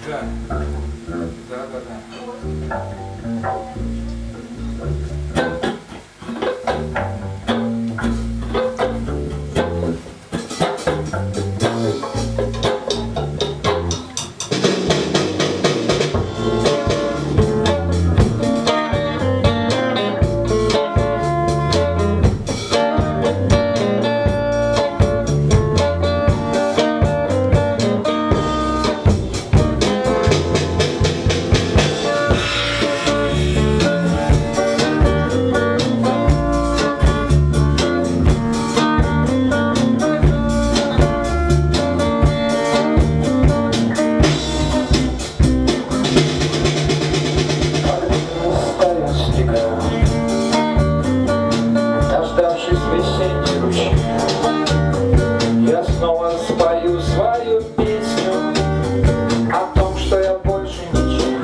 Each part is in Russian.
Да. Да. Я снова спою свою песню о том, что я больше ничего.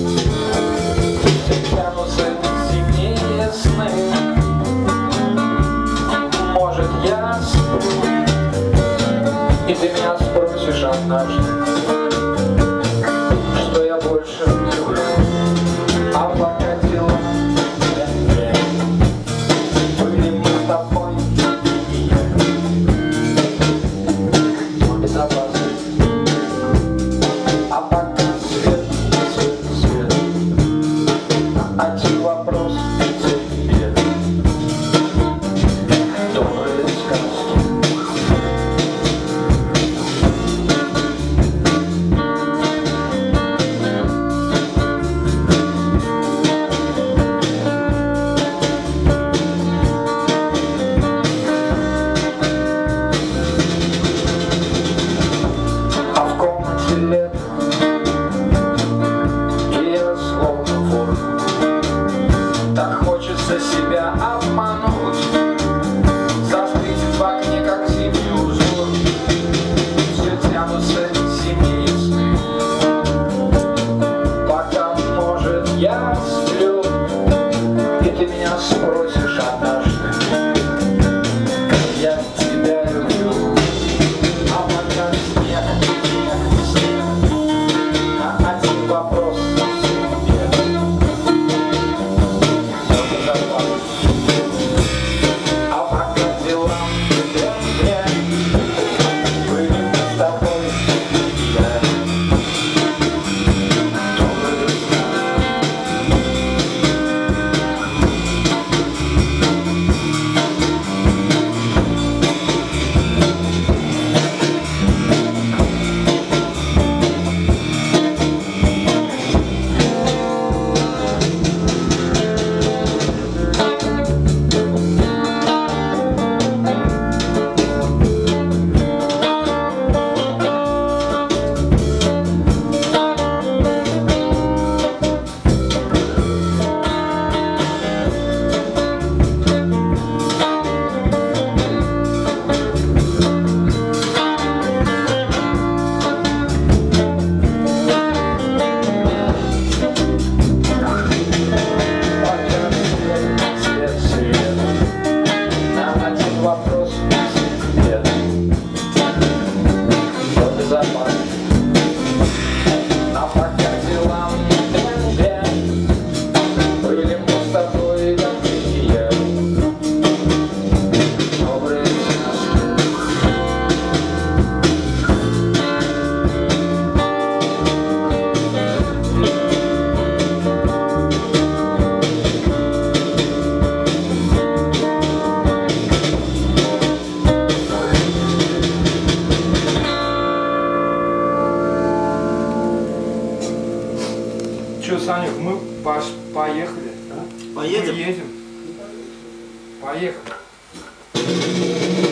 Тянутся зимние сны. Может, я сплю, и ты меня спросишь однажды, что я больше люблю. А пока дела были мы с тобой. А пока свет, один вопрос тебе. Добрые сказки. Лет, и я словно вор. Так хочется себя обмануть, застыть в окне, как зимний узор. Все тянутся зимние сны. Пока, может, я сплю, и ты меня спросишь однажды, как я тебя люблю. А пока снег. Один вопрос тебе. А пока дела мне были мы с тобой. Вопрос нет. Что ты запас? А пока дела мне были мы с тобой такие добрые сказки. Че, Санюк, мы поехали? Поедем? Мы едем. Поехали.